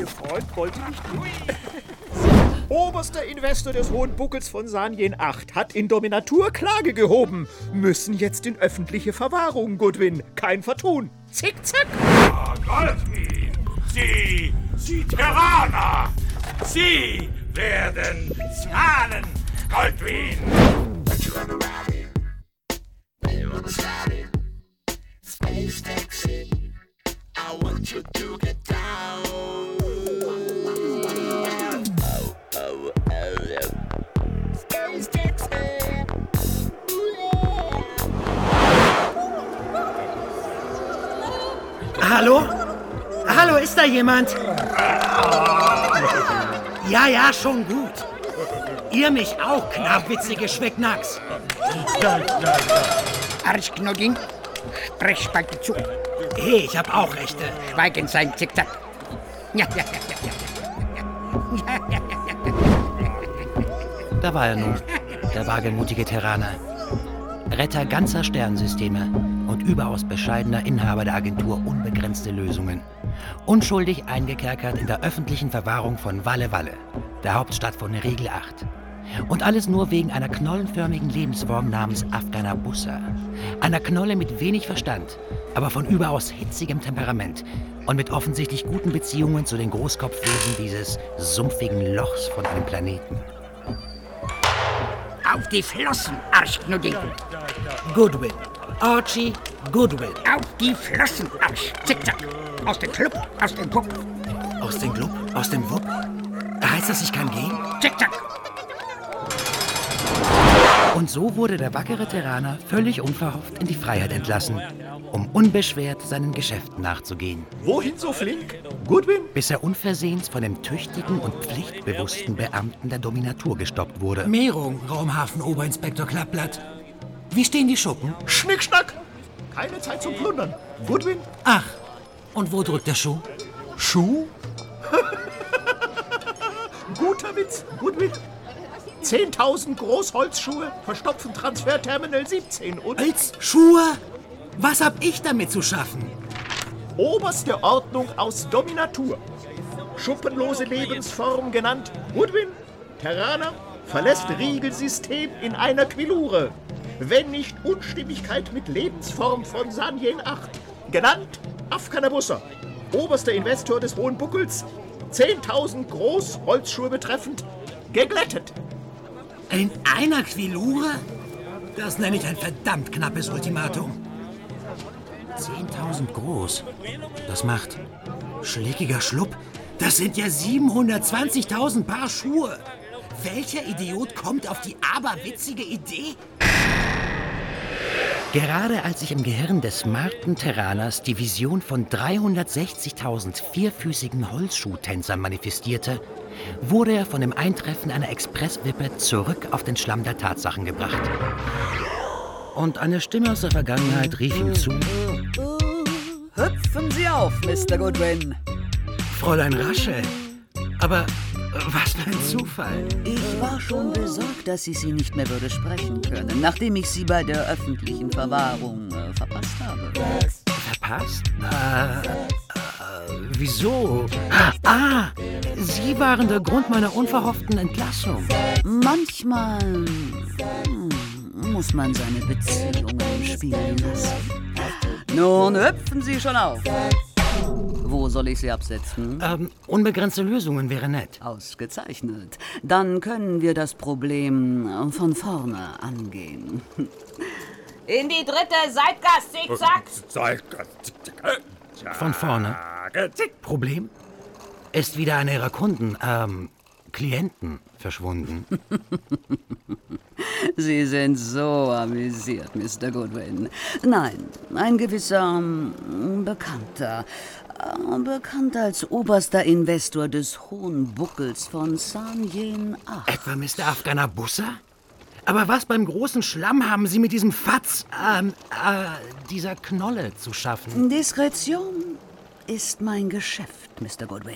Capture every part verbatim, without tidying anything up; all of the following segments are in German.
Ihr Freund wollte nicht hin. Oberster Investor des Hohen Buckels von Sanjen acht hat in Dominatur Klage gehoben. Müssen jetzt in öffentliche Verwahrung, Goodwin. Kein Vertun. Zickzack. Ah, Goldwyn, Sie, Sie Terraner, Sie werden zahlen, Goldwyn. Space taxi, I want you to get down. Oh, oh, oh, Space taxi. Hallo? Hallo, ist da jemand? Ja, ja, schon gut. Ihr mich auch, knappwitzige Schwecknacks. Arschknodding, sprech bald zu. Hey, ich hab auch Rechte. Schweigend sein, Zickzack. Ja, ja, ja, ja, ja, ja, ja. Da war er nun, der wagemutige Terraner. Retter ganzer Sternensysteme und überaus bescheidener Inhaber der Agentur Unbegrenzte Lösungen. Unschuldig eingekerkert in der öffentlichen Verwahrung von Walle Walle, der Hauptstadt von Riegel acht. Und alles nur wegen einer knollenförmigen Lebensform namens Afghanabussa. Einer Knolle mit wenig Verstand, aber von überaus hitzigem Temperament und mit offensichtlich guten Beziehungen zu den Großkopfwesen dieses sumpfigen Lochs von einem Planeten. Auf die Flossen, Arschknodding. Goodwin. Archie Goodwin. Auf die Flossen, Arsch. Zickzack. Aus dem Club, aus dem Pupp. Aus dem Club? Aus dem Wupp? Heißt das, ich kann gehen? Zickzack. Und so wurde der wackere Terraner völlig unverhofft in die Freiheit entlassen, um unbeschwert seinen Geschäften nachzugehen. Wohin so flink? Goodwin? Bis er unversehens von dem tüchtigen und pflichtbewussten Beamten der Dominatur gestoppt wurde. Mehrung, Raumhafen-Oberinspektor Klappblatt. Wie stehen die Schuppen? Schnickschnack! Keine Zeit zum Plundern. Goodwin? Ach, und wo drückt der Schuh? Schuh? Guter Witz, Goodwin. zehntausend Großholzschuhe verstopfen Transferterminal siebzehn und... Holzschuhe? Was hab ich damit zu schaffen? Oberste Ordnung aus Dominatur. Schuppenlose Lebensform genannt Goodwin. Terraner verlässt Riegelsystem in einer Quilure. Wenn nicht Unstimmigkeit mit Lebensform von Sanjen acht. Genannt Afghanabussa. Oberster Investor des Hohen Buckels. zehntausend Großholzschuhe betreffend. Geglättet. In einer Quilure? Das nenne ich ein verdammt knappes Ultimatum. zehntausend groß. Das macht... Schlickiger Schlupp? Das sind ja siebenhundertzwanzigtausend Paar Schuhe. Welcher Idiot kommt auf die aberwitzige Idee? Gerade als sich im Gehirn des smarten Terraners die Vision von dreihundertsechzigtausend vierfüßigen Holzschuhtänzern manifestierte, wurde er von dem Eintreffen einer Expresswippe zurück auf den Schlamm der Tatsachen gebracht. Und eine Stimme aus der Vergangenheit rief ihm zu: Hüpfen Sie auf, Mister Goodwin. Fräulein Rasche, aber was für ein Zufall. Ich war schon besorgt, dass ich Sie nicht mehr würde sprechen können, nachdem ich Sie bei der öffentlichen Verwahrung äh, verpasst habe. Verpasst? Äh, äh, wieso? Ah, Sie waren der Grund meiner unverhofften Entlassung. Manchmal hm, muss man seine Beziehungen spielen lassen. Nun hüpfen Sie schon auf. Wo soll ich Sie absetzen? Ähm, unbegrenzte Lösungen wäre nett. Ausgezeichnet. Dann können wir das Problem von vorne angehen. In die dritte Seitgasse, Zickzack! Seitgasse, Zickzack. Von vorne. Problem? Ist wieder einer Ihrer Kunden, ähm, Klienten verschwunden. Sie sind so amüsiert, Mister Goodwin. Nein, ein gewisser ähm, Bekannter. Äh, bekannt als oberster Investor des Hohen Buckels von Sanjen acht. Etwa Mister Afghanabussa? Aber was beim großen Schlamm haben Sie mit diesem Fatz, ähm, äh, dieser Knolle zu schaffen? Diskretion ist mein Geschäft, Mister Goodwin.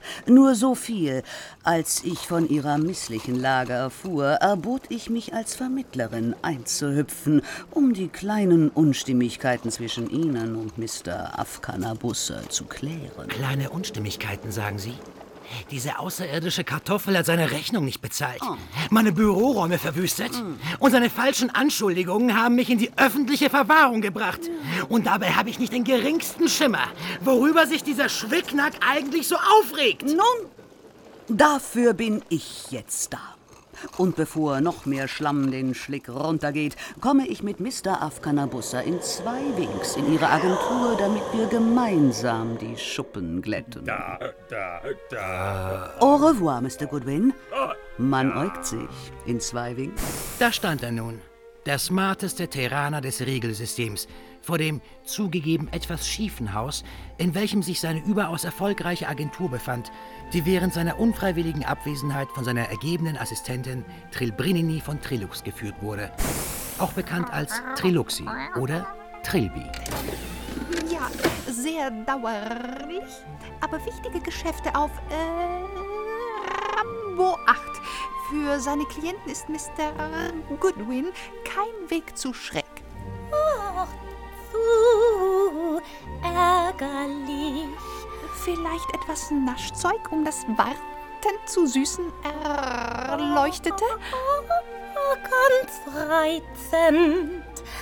Nur so viel. Als ich von ihrer misslichen Lage erfuhr, erbot ich mich als Vermittlerin einzuhüpfen, um die kleinen Unstimmigkeiten zwischen Ihnen und Mister Afkanabussa zu klären. Kleine Unstimmigkeiten, sagen Sie? Diese außerirdische Kartoffel hat seine Rechnung nicht bezahlt, oh. meine Büroräume verwüstet mm. und seine falschen Anschuldigungen haben mich in die öffentliche Verwahrung gebracht. Mm. Und dabei habe ich nicht den geringsten Schimmer, worüber sich dieser Schwicknack eigentlich so aufregt. Nun, dafür bin ich jetzt da. Und bevor noch mehr Schlamm den Schlick runtergeht, komme ich mit Mister Afkanabussa in zwei Winks in Ihre Agentur, damit wir gemeinsam die Schuppen glätten. Da, da, da. Au revoir, Mister Goodwin. Man äugt sich in zwei Winks. Da stand er nun, der smarteste Terraner des Regelsystems, vor dem zugegeben etwas schiefen Haus, in welchem sich seine überaus erfolgreiche Agentur befand, die während seiner unfreiwilligen Abwesenheit von seiner ergebenen Assistentin Trilbrinini von Trilux geführt wurde. Auch bekannt als Triluxi oder Trilby. Ja, sehr dauerlich, aber wichtige Geschäfte auf äh, Rambo acht. Für seine Klienten ist Mister Goodwin kein Weg zu schräg. Oh, zu ärgerlich. Vielleicht etwas Naschzeug, um das Warten zu süßen, Erleuchtete? Oh, ganz reizend.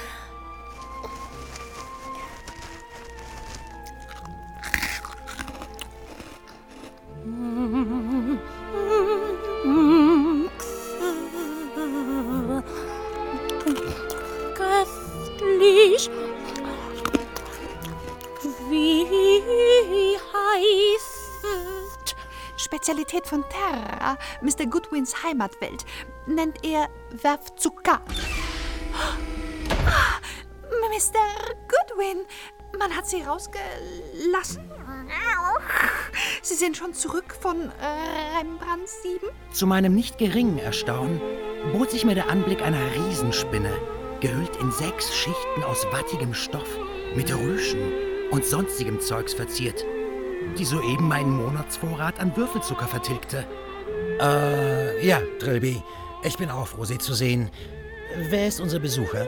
Köstlich. Wie heißt? Spezialität von Terra, Mister Goodwins Heimatwelt, nennt er Werfzucker. Mister Goodwin, man hat Sie rausgelassen? Sie sind schon zurück von Rembrandt sieben? Zu meinem nicht geringen Erstaunen bot sich mir der Anblick einer Riesenspinne, gehüllt in sechs Schichten aus wattigem Stoff, mit Rüschen und sonstigem Zeugs verziert, die soeben meinen Monatsvorrat an Würfelzucker vertilgte. Äh, ja, Trilby, ich bin auch froh, Sie zu sehen. Wer ist unser Besucher?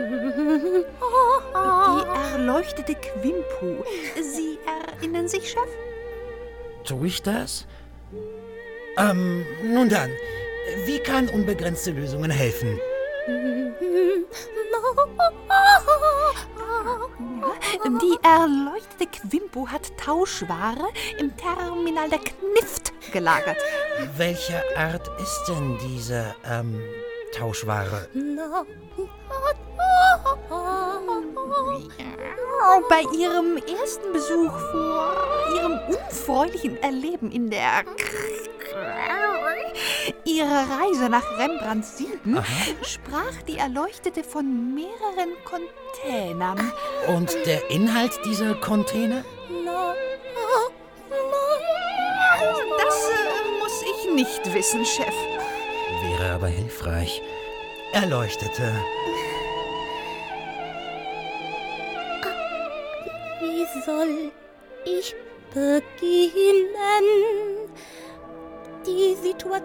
Die erleuchtete Quimpu. Sie erinnern sich, Chef? Tue ich das? Ähm, nun dann, wie kann unbegrenzte Lösungen helfen? Die erleuchtete Quimpu hat Tauschware im Terminal der Knift gelagert. Welcher Art ist denn diese, ähm, Tauschware? Bei ihrem ersten Besuch vor ihrem unfreulichen Erleben in der ihrer Reise nach Rembrandt sieben Aha. sprach die Erleuchtete von mehreren Containern. Und der Inhalt dieser Container? Das äh, muss ich nicht wissen, Chef. Wäre aber hilfreich. Erleuchtete. Wie soll ich beginnen? Die Situation,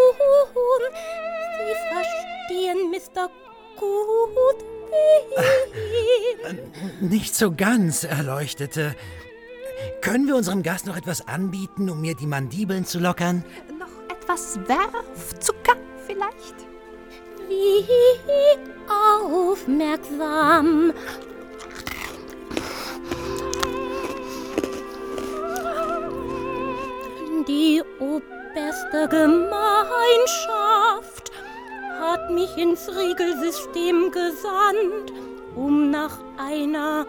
Sie verstehen, Mister Goodwin. Nicht so ganz, Erleuchtete. Können wir unserem Gast noch etwas anbieten, um mir die Mandibeln zu lockern? Noch etwas Werfzucker vielleicht? Wie aufmerksam. Die oberste Gemeinschaft hat mich ins Regelsystem gesandt, um nach einer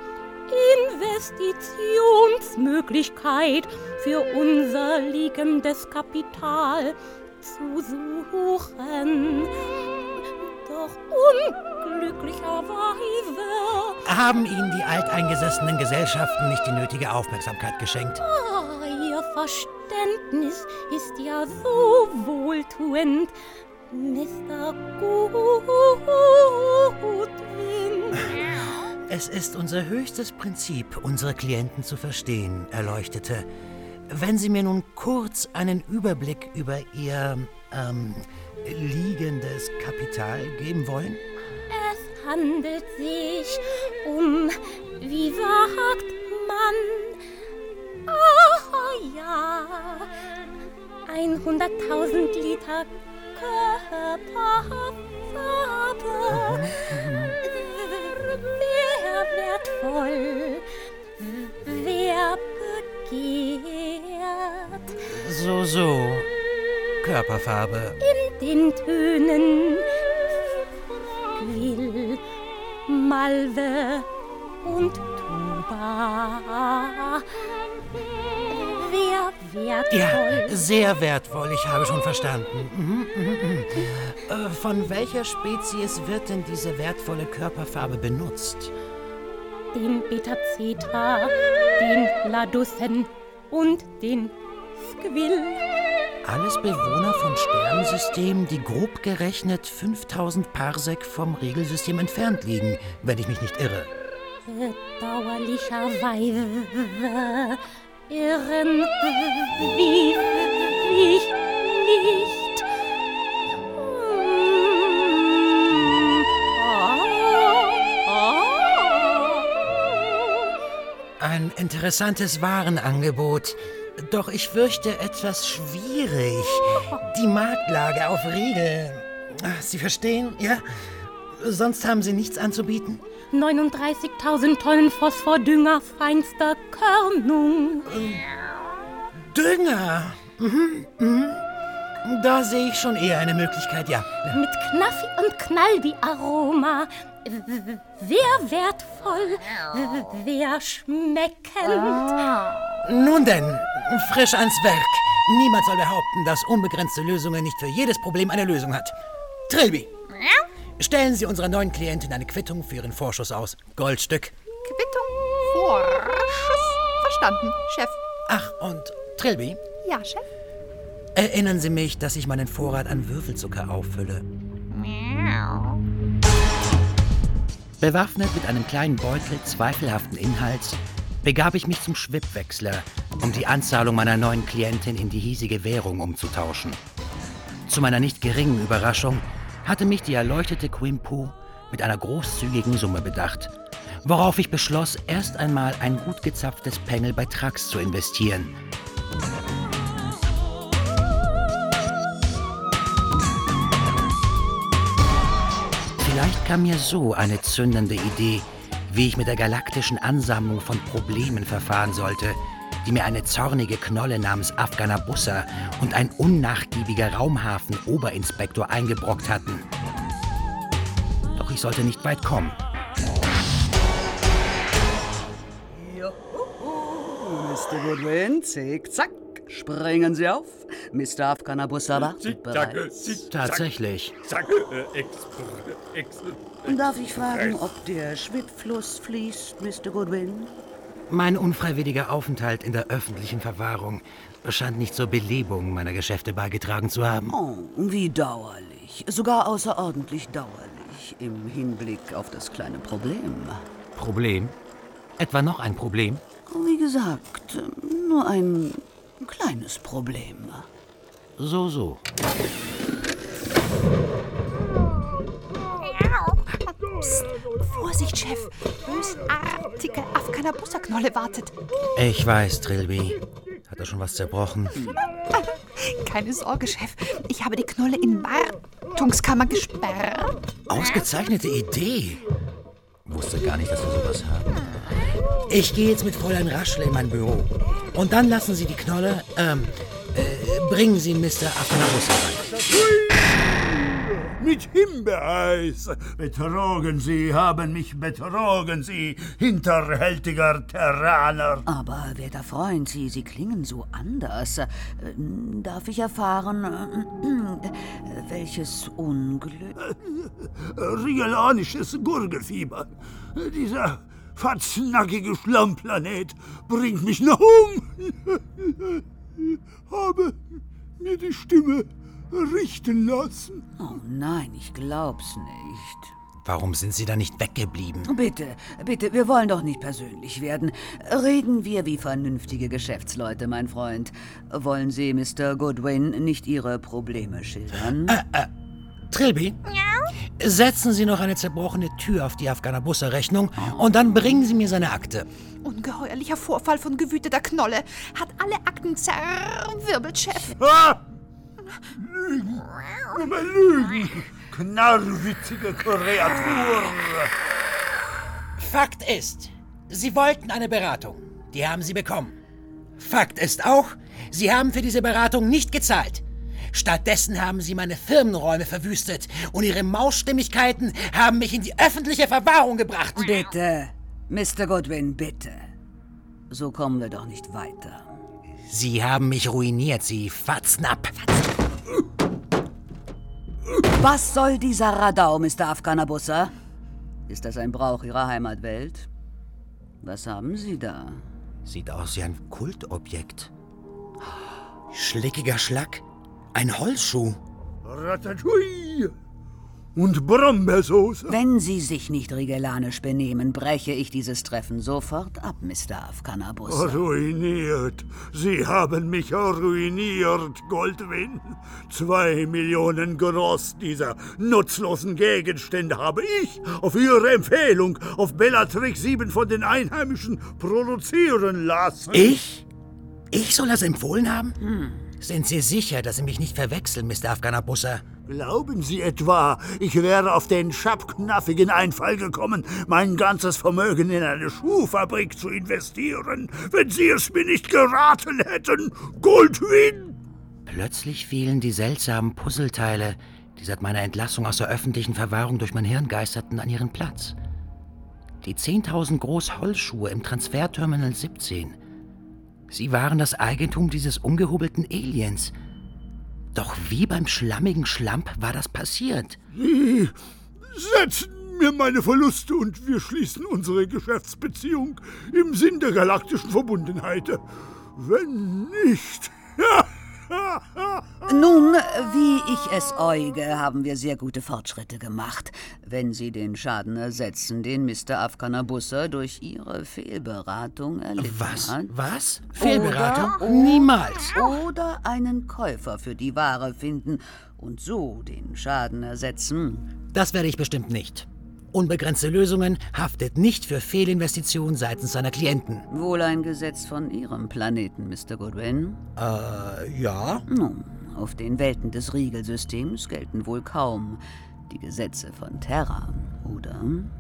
Investitionsmöglichkeit für unser liegendes Kapital zu suchen. Doch unglücklicherweise haben Ihnen die alteingesessenen Gesellschaften nicht die nötige Aufmerksamkeit geschenkt. Ah, Ihr Verständnis ist ja so wohltuend, Mister Goodwin. Es ist unser höchstes Prinzip, unsere Klienten zu verstehen, Erleuchtete. Wenn Sie mir nun kurz einen Überblick über Ihr ähm, liegendes Kapital geben wollen? Es handelt sich um, wie sagt man, oh ja, hunderttausend Liter Körperfarbe. Sehr wertvoll, sehr begehrt. So, so. Körperfarbe. In den Tönen Squill, Malve und Tuba. Sehr wertvoll. Ja, sehr wertvoll. Ich habe schon verstanden. Mhm, mhm, mhm. Äh, von welcher Spezies wird denn diese wertvolle Körperfarbe benutzt? Den Beta-Zeta, den Ladussen und den Squill. Alles Bewohner von Sternensystemen, die grob gerechnet fünftausend Parsec vom Regelsystem entfernt liegen, wenn ich mich nicht irre. Bedauerlicherweise irren wie ich nicht. Ein interessantes Warenangebot. Doch ich fürchte etwas schwierig. Die Marktlage auf Riegel. Sie verstehen, ja? Sonst haben Sie nichts anzubieten? neununddreißigtausend Tonnen Phosphordünger feinster Körnung. Dünger? Mhm, mhm. Da sehe ich schon eher eine Möglichkeit, ja. Mit Knaffi und Knalli-Aroma. Sehr wertvoll, sehr schmeckend. Nun denn, frisch ans Werk. Niemand soll behaupten, dass unbegrenzte Lösungen nicht für jedes Problem eine Lösung hat. Trilby, stellen Sie unserer neuen Klientin eine Quittung für Ihren Vorschuss aus. Goldstück. Quittung, Vorschuss. Verstanden, Chef. Ach, und Trilby? Ja, Chef? Erinnern Sie mich, dass ich meinen Vorrat an Würfelzucker auffülle. Miau. Bewaffnet mit einem kleinen Beutel zweifelhaften Inhalts begab ich mich zum Schwibwechsler, um die Anzahlung meiner neuen Klientin in die hiesige Währung umzutauschen. Zu meiner nicht geringen Überraschung hatte mich die erleuchtete Quimpu mit einer großzügigen Summe bedacht, worauf ich beschloss, erst einmal ein gut gezapftes Pengel bei Trax zu investieren. Vielleicht kam mir so eine zündende Idee, wie ich mit der galaktischen Ansammlung von Problemen verfahren sollte, die mir eine zornige Knolle namens Afghanabussa und ein unnachgiebiger Raumhafen-Oberinspektor eingebrockt hatten. Doch ich sollte nicht weit kommen. Juhu, Mister Goodwin, zick, zack. Springen Sie auf. Mister Afghanabussa wartet bereits. Tatsächlich. Darf ich fragen, ob der Schwibfluss fließt, Mister Goodwin? Mein unfreiwilliger Aufenthalt in der öffentlichen Verwahrung scheint nicht zur Belebung meiner Geschäfte beigetragen zu haben. Oh, wie dauerlich. Sogar außerordentlich dauerlich im Hinblick auf das kleine Problem. Problem? Etwa noch ein Problem? Wie gesagt, nur ein kleines Problem. So, so. Psst. Vorsicht, Chef. Bösartige Afghanabussa-Knolle wartet. Ich weiß, Trilby. Hat er schon was zerbrochen? Keine Sorge, Chef. Ich habe die Knolle in Wartungskammer gesperrt. Ausgezeichnete Idee. Wusste gar nicht, dass wir sowas haben. Ich gehe jetzt mit Fräulein Raschle in mein Büro. Und dann lassen Sie die Knolle, ähm, äh, bringen Sie Mister Afghanabussa rein. Mit Himbeereis. Betrogen Sie, haben mich betrogen Sie, hinterhältiger Terraner. Aber, werter Freund, Sie, Sie klingen so anders. Äh, Darf ich erfahren, äh, welches Unglück? Rielanisches Gurgelfieber. Dieser fatznackige Schlammplanet bringt mich noch um. Habe mir die Stimme richten lassen. Oh nein, ich glaub's nicht. Warum sind Sie da nicht weggeblieben? Bitte, bitte, wir wollen doch nicht persönlich werden. Reden wir wie vernünftige Geschäftsleute, mein Freund. Wollen Sie, Mister Goodwin, nicht Ihre Probleme schildern? Äh, äh, Trilby? Ja? Setzen Sie noch eine zerbrochene Tür auf die Afghanabussa-Rechnung und dann bringen Sie mir seine Akte. Ungeheuerlicher Vorfall von gewüteter Knolle. Hat alle Akten zerwirbelt, Chef. Ah! Lügen! Immer Lügen! Knarrwitzige Kreatur! Fakt ist, Sie wollten eine Beratung. Die haben Sie bekommen. Fakt ist auch, Sie haben für diese Beratung nicht gezahlt. Stattdessen haben Sie meine Firmenräume verwüstet und Ihre Mausstimmigkeiten haben mich in die öffentliche Verwahrung gebracht. Bitte, Mister Goodwin, bitte. So kommen wir doch nicht weiter. Sie haben mich ruiniert, Sie Fatznapp. Was soll dieser Radau, Mister Afghanabussa? Ist das ein Brauch Ihrer Heimatwelt? Was haben Sie da? Sieht aus wie ein Kultobjekt. Schlickiger Schlack. Ein Holzschuh. Ratatouille und Brombeersoße. Wenn Sie sich nicht rigellanisch benehmen, breche ich dieses Treffen sofort ab, Mister Afghanabussa. Ruiniert. Sie haben mich ruiniert, Goldwyn. Zwei Millionen Gross dieser nutzlosen Gegenstände habe ich auf Ihre Empfehlung auf Bellatrix sieben von den Einheimischen produzieren lassen. Ich? Ich soll das empfohlen haben? Hm. Sind Sie sicher, dass Sie mich nicht verwechseln, Mister Afghanabussa? Glauben Sie etwa, ich wäre auf den schabknaffigen Einfall gekommen, mein ganzes Vermögen in eine Schuhfabrik zu investieren, wenn Sie es mir nicht geraten hätten, Goldwyn? Plötzlich fielen die seltsamen Puzzleteile, die seit meiner Entlassung aus der öffentlichen Verwahrung durch mein Hirn geisterten, an ihren Platz. Die zehntausend Groß-Holzschuhe im Transferterminal siebzehn. Sie waren das Eigentum dieses umgehobelten Aliens. Doch wie beim schlammigen Schlamp war das passiert? Sie setzen mir meine Verluste und wir schließen unsere Geschäftsbeziehung im Sinn der galaktischen Verbundenheit. Wenn nicht... Nun, wie ich es äuge, haben wir sehr gute Fortschritte gemacht. Wenn Sie den Schaden ersetzen, den Mister Afghanabussa durch Ihre Fehlberatung erlitten Was? hat. Was? Fehlberatung? Oder, Niemals. Oder einen Käufer für die Ware finden und so den Schaden ersetzen. Das werde ich bestimmt nicht. Unbegrenzte Lösungen haftet nicht für Fehlinvestitionen seitens seiner Klienten. Wohl ein Gesetz von Ihrem Planeten, Mister Goodwin? Äh, ja. Nun, auf den Welten des Riegelsystems gelten wohl kaum die Gesetze von Terra, oder?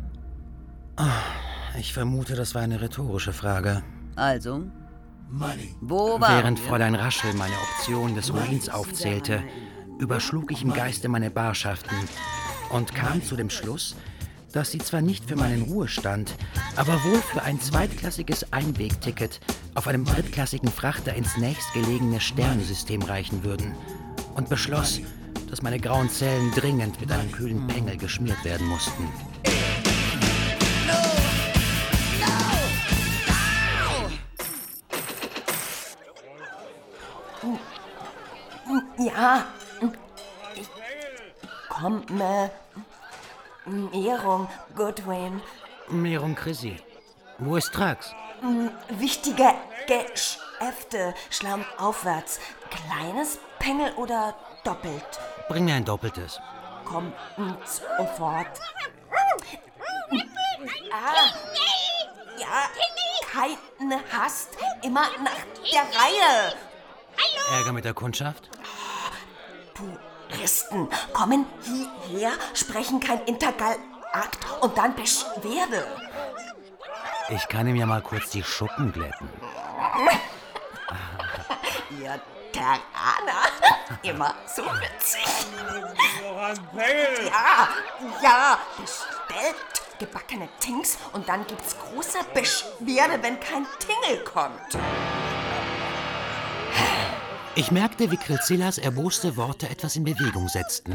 Ich vermute, das war eine rhetorische Frage. Also? Money. Wo war Während wir? Fräulein Raschel meine Option des Ruins aufzählte, überschlug ich im Geiste meine Barschaften und kam zu dem Schluss, dass sie zwar nicht für meinen Ruhestand, aber wohl für ein zweitklassiges Einwegticket auf einem drittklassigen Frachter ins nächstgelegene Sternensystem reichen würden und beschloss, dass meine grauen Zellen dringend mit einem kühlen Pengel geschmiert werden mussten. Ja, ich komme. Mehrung, Goodwin. Mehrung Chrissy. Wo ist Trax? Wichtige Geschäfte, Schlamm aufwärts. Kleines Pengel oder doppelt? Bring mir ein doppeltes. Komm sofort. Ah, ja, keine Hast, immer nach der Reihe. Ärger mit der Kundschaft? Puristen kommen hierher, sprechen kein Intergallakt und dann Beschwerde. Ich kann ihm ja mal kurz die Schuppen glätten. Ihr Terraner, immer so witzig. Ja, ja, bestellt gebackene Tings und dann gibt's große Beschwerde, wenn kein Tingel kommt. Ich merkte, wie Krilzillas erboste Worte etwas in Bewegung setzten.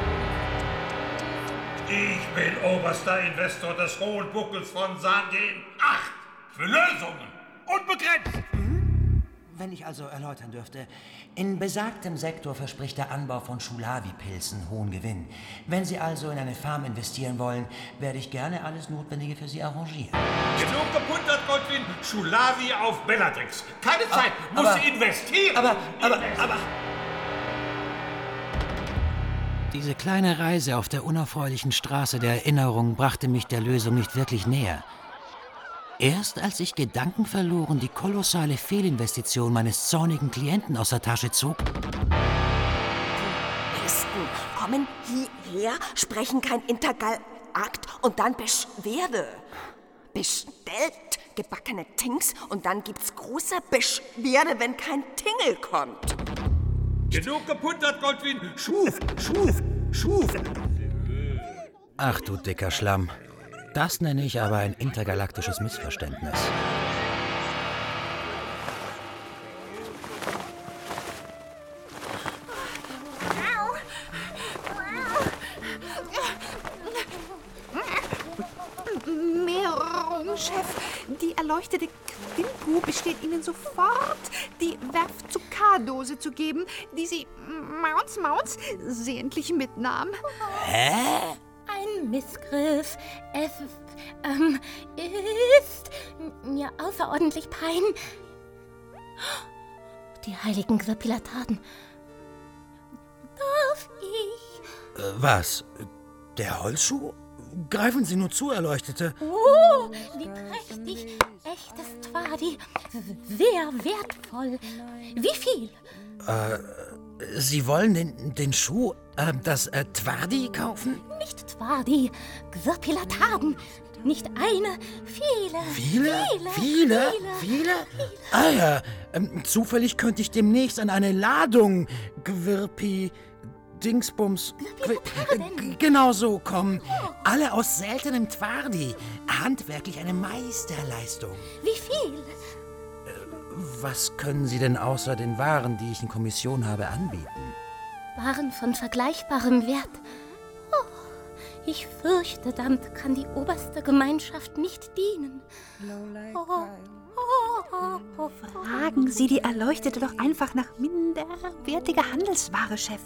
Ich bin oberster Investor des Hohen Buckels von Sandien acht. Für Lösungen. Unbegrenzt. Wenn ich also erläutern dürfte, in besagtem Sektor verspricht der Anbau von Schulawi-Pilzen hohen Gewinn. Wenn Sie also in eine Farm investieren wollen, werde ich gerne alles Notwendige für Sie arrangieren. Genug gepuntert, Goldwyn. Schulawi auf Bellatrix. Keine Zeit, aber, muss aber, sie investieren. Aber, aber, aber... Diese kleine Reise auf der unerfreulichen Straße der Erinnerung brachte mich der Lösung nicht wirklich näher. Erst als ich gedankenverloren die kolossale Fehlinvestition meines zornigen Klienten aus der Tasche zog... Die Besten kommen hierher, sprechen kein Intergallakt und dann Beschwerde. Bestellt gebackene Tings und dann gibt's große Beschwerde, wenn kein Tingel kommt. Genug gepuntert, Goldwyn. Schuf, schuf, schuf. Ach du dicker Schlamm. Das nenne ich aber ein intergalaktisches Missverständnis. Mehrung, Chef. Die erleuchtete Quimpu besteht Ihnen sofort, die Werf-Zuckar-Dose zu geben, die Sie Mauz Mauz sehentlich mitnahm. Hä? Ein Missgriff. Es ähm, ist mir außerordentlich pein. Die heiligen Xapilataden. Darf ich? Äh, was? Der Holzschuh? Greifen Sie nur zu, Erleuchtete. Oh, wie prächtig. Echtes Twadi. Sehr wertvoll. Wie viel? Äh, Sie wollen den, den Schuh, äh, das äh, Twardi kaufen? Nicht Twadi, Xapilataden. Nicht eine, viele. Viele? Viele? Viele? Viele? viele? Ah ja, ähm, zufällig könnte ich demnächst an eine Ladung Gwirpi... Dingsbums, g- genau so kommen. Alle aus seltenem Twardi. Handwerklich eine Meisterleistung. Wie viel? Was können Sie denn außer den Waren, die ich in Kommission habe, anbieten? Waren von vergleichbarem Wert. Oh, ich fürchte, damit kann die oberste Gemeinschaft nicht dienen. Oh, oh, oh, oh. Fragen Sie die Erleuchtete doch einfach nach minderwertiger Handelsware, Chef.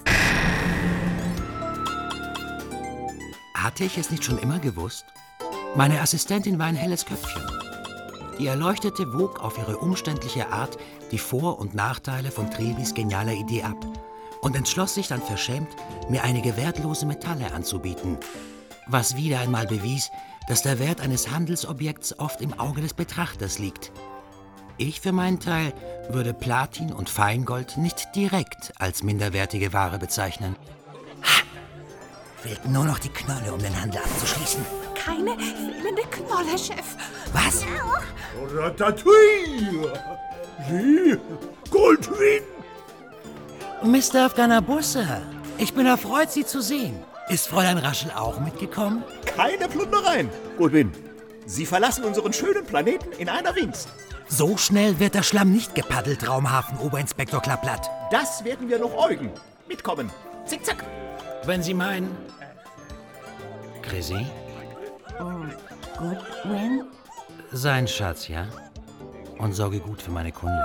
Hatte ich es nicht schon immer gewusst? Meine Assistentin war ein helles Köpfchen. Die Erleuchtete wog auf ihre umständliche Art die Vor- und Nachteile von Trebis genialer Idee ab und entschloss sich dann verschämt, mir einige wertlose Metalle anzubieten, was wieder einmal bewies, dass der Wert eines Handelsobjekts oft im Auge des Betrachters liegt. Ich für meinen Teil würde Platin und Feingold nicht direkt als minderwertige Ware bezeichnen. Ha! Fehlten nur noch die Knolle, um den Handel abzuschließen. Keine fehlende Knolle, Chef. Was? Ratatouille! Sie, Goldwyn! Mister Afghanabussa, ich bin erfreut, Sie zu sehen. Ist Fräulein Raschel auch mitgekommen? Keine Plundereien, Goldwyn. Sie verlassen unseren schönen Planeten in einer Winks. So schnell wird der Schlamm nicht gepaddelt, Raumhafen, Oberinspektor Klappblatt. Das werden wir noch äugen. Mitkommen. Zickzack. Wenn Sie meinen... Chrissy? Oh, Goodwin? Sein Schatz, ja? Und sorge gut für meine Kunden.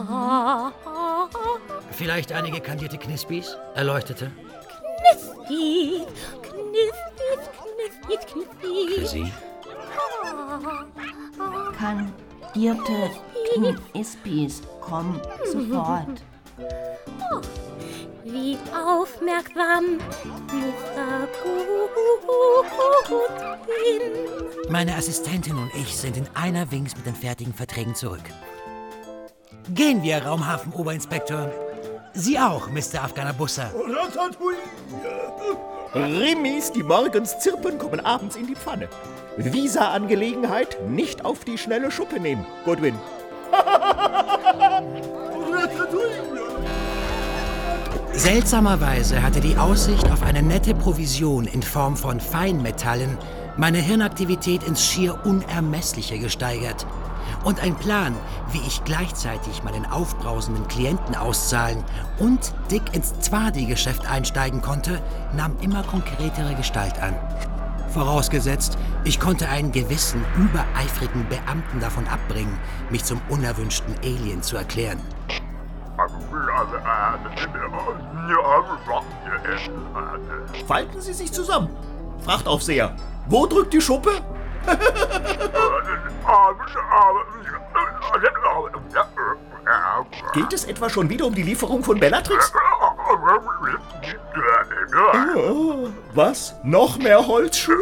Vielleicht einige kandierte Knispis? Erleuchtete? Knispis, Knispis, Knispis, Knispis. Chrissy? Kandierte Knispis, komm sofort. Oh, wie aufmerksam, Mister Goodwin. Meine Assistentin und ich sind in einer Winks mit den fertigen Verträgen zurück. Gehen wir, Raumhafen Oberinspektor. Sie auch, Mister Afghanabussa. Rimis, die morgens zirpen, kommen abends in die Pfanne. Visa-Angelegenheit nicht auf die schnelle Schuppe nehmen, Goodwin. Seltsamerweise hatte die Aussicht auf eine nette Provision in Form von Feinmetallen meine Hirnaktivität ins schier Unermessliche gesteigert. Und ein Plan, wie ich gleichzeitig meinen aufbrausenden Klienten auszahlen und dick ins Zwardi-Geschäft einsteigen konnte, nahm immer konkretere Gestalt an. Vorausgesetzt, ich konnte einen gewissen, übereifrigen Beamten davon abbringen, mich zum unerwünschten Alien zu erklären. Falten Sie sich zusammen. Frachtaufseher, wo drückt die Schuppe? Geht es etwa schon wieder um die Lieferung von Bellatrix? Oh, was? Noch mehr Holzschuhe?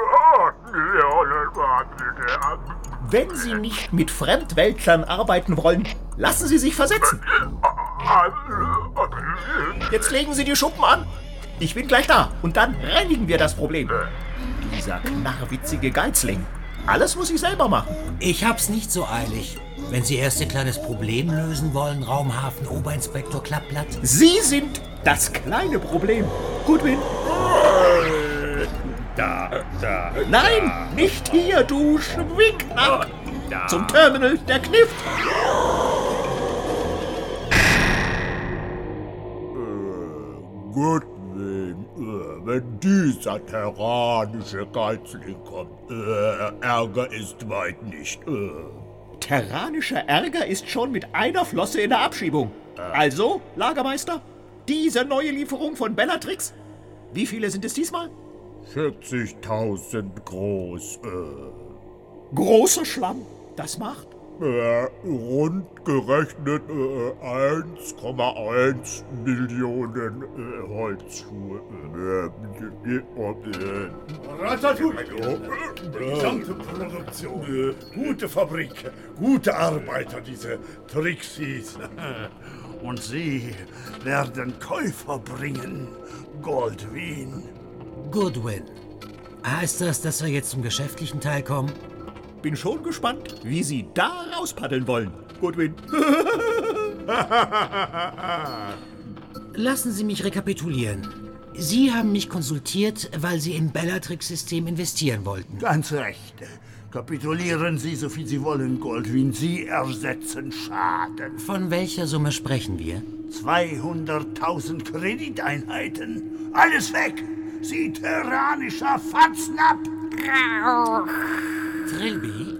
Wenn Sie nicht mit Fremdweltlern arbeiten wollen, lassen Sie sich versetzen. Jetzt legen Sie die Schuppen an. Ich bin gleich da und dann reinigen wir das Problem. Dieser knarrwitzige Geizling. Alles muss ich selber machen. Ich hab's nicht so eilig. Wenn Sie erst ein kleines Problem lösen wollen, Raumhafen Oberinspektor Klappblatt. Sie sind das kleine Problem. Goodwin. Da, da. Nein, da. nicht hier, du Schwicknack. Zum Terminal, der Kniff. Goodwin, äh, wenn dieser terranische Geizling kommt, äh, Ärger ist weit nicht. Äh. Terranischer Ärger ist schon mit einer Flosse in der Abschiebung. Also, Lagermeister, diese neue Lieferung von Bellatrix, wie viele sind es diesmal? vierzigtausend groß. Äh. Großer Schlamm, das macht? Äh, rund gerechnet äh, eins Komma eins Millionen äh, Holzschuhe. Äh, äh, äh, Ratatouille! Die gesamte Produktion. Äh, gute Fabrik, gute Arbeiter, diese Trixies. Und sie werden Käufer bringen, Goldwin. Goodwin. Heißt das, dass wir jetzt zum geschäftlichen Teil kommen? Bin schon gespannt, wie Sie da rauspaddeln wollen, Goodwin. Lassen Sie mich rekapitulieren. Sie haben mich konsultiert, weil Sie in Bellatrix-System investieren wollten. Ganz recht. Kapitulieren Sie, so viel Sie wollen, Goldwin. Sie ersetzen Schaden. Von welcher Summe sprechen wir? zweihunderttausend Krediteinheiten. Alles weg. Sie terranischer Fatznapp. Trilby?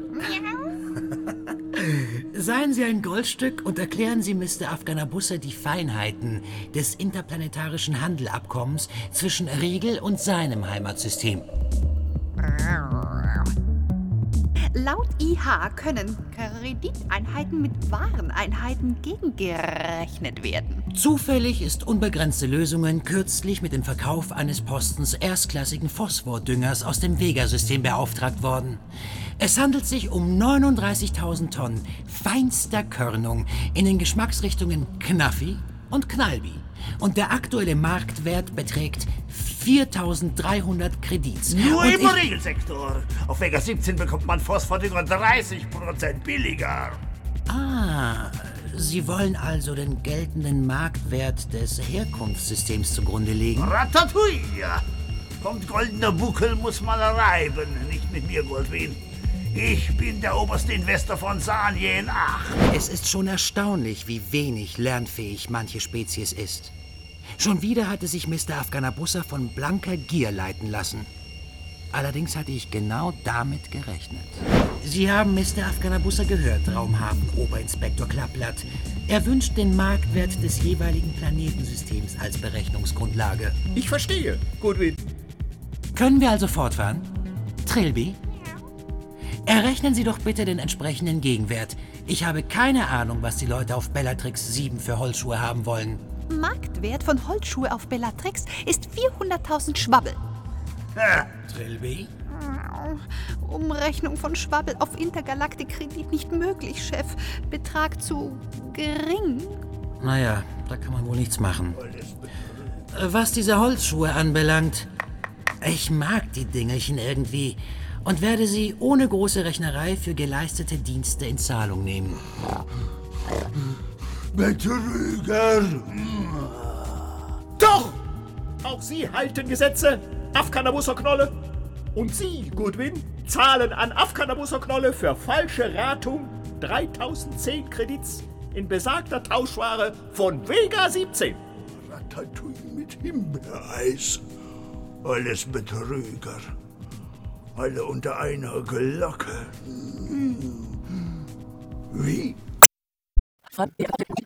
Seien Sie ein Goldstück und erklären Sie Mister Afghanabussa die Feinheiten des interplanetarischen Handelabkommens zwischen Riegel und seinem Heimatsystem. Laut I H können Krediteinheiten mit Wareneinheiten gegengerechnet werden. Zufällig ist unbegrenzte Lösungen kürzlich mit dem Verkauf eines Postens erstklassigen Phosphordüngers aus dem Vega-System beauftragt worden. Es handelt sich um neununddreißigtausend Tonnen feinster Körnung in den Geschmacksrichtungen Knaffi und Knalbi. Und der aktuelle Marktwert beträgt viertausenddreihundert Kredits. Nur und im ich Regelsektor. Auf Vega siebzehn bekommt man Phosphordünger dreißig Prozent billiger. Ah, Sie wollen also den geltenden Marktwert des Herkunftssystems zugrunde legen? Ratatouille! Kommt goldener Buckel, muss man reiben. Nicht mit mir, Goldwin. Ich bin der oberste Investor von Sanjen acht. Es ist schon erstaunlich, wie wenig lernfähig manche Spezies ist. Schon wieder hatte sich Mister Afghanabussa von blanker Gier leiten lassen. Allerdings hatte ich genau damit gerechnet. Sie haben Mister Afghanabussa gehört, Raumhafen Oberinspektor Klappblatt. Er wünscht den Marktwert des jeweiligen Planetensystems als Berechnungsgrundlage. Ich verstehe, Goodwin. Können wir also fortfahren? Trilby? Errechnen Sie doch bitte den entsprechenden Gegenwert. Ich habe keine Ahnung, was die Leute auf Bellatrix sieben für Holzschuhe haben wollen. Marktwert von Holzschuhe auf Bellatrix ist vierhunderttausend Schwabbel. Ha. Trilby? Umrechnung von Schwabbel auf Intergalaktik-Kredit nicht möglich, Chef. Betrag zu gering. Naja, da kann man wohl nichts machen. Was diese Holzschuhe anbelangt, ich mag die Dingelchen irgendwie und werde sie ohne große Rechnerei für geleistete Dienste in Zahlung nehmen. Betrüger! Doch! Auch Sie halten Gesetze, Afghanabussa-Knolle. Und Sie, Goodwin, zahlen an Afghanabussa-Knolle für falsche Ratung dreitausendzehn Kredits in besagter Tauschware von Vega siebzehn. Ratatouille mit Himbeereis. Alles Betrüger. Alle unter einer Glocke. Wie?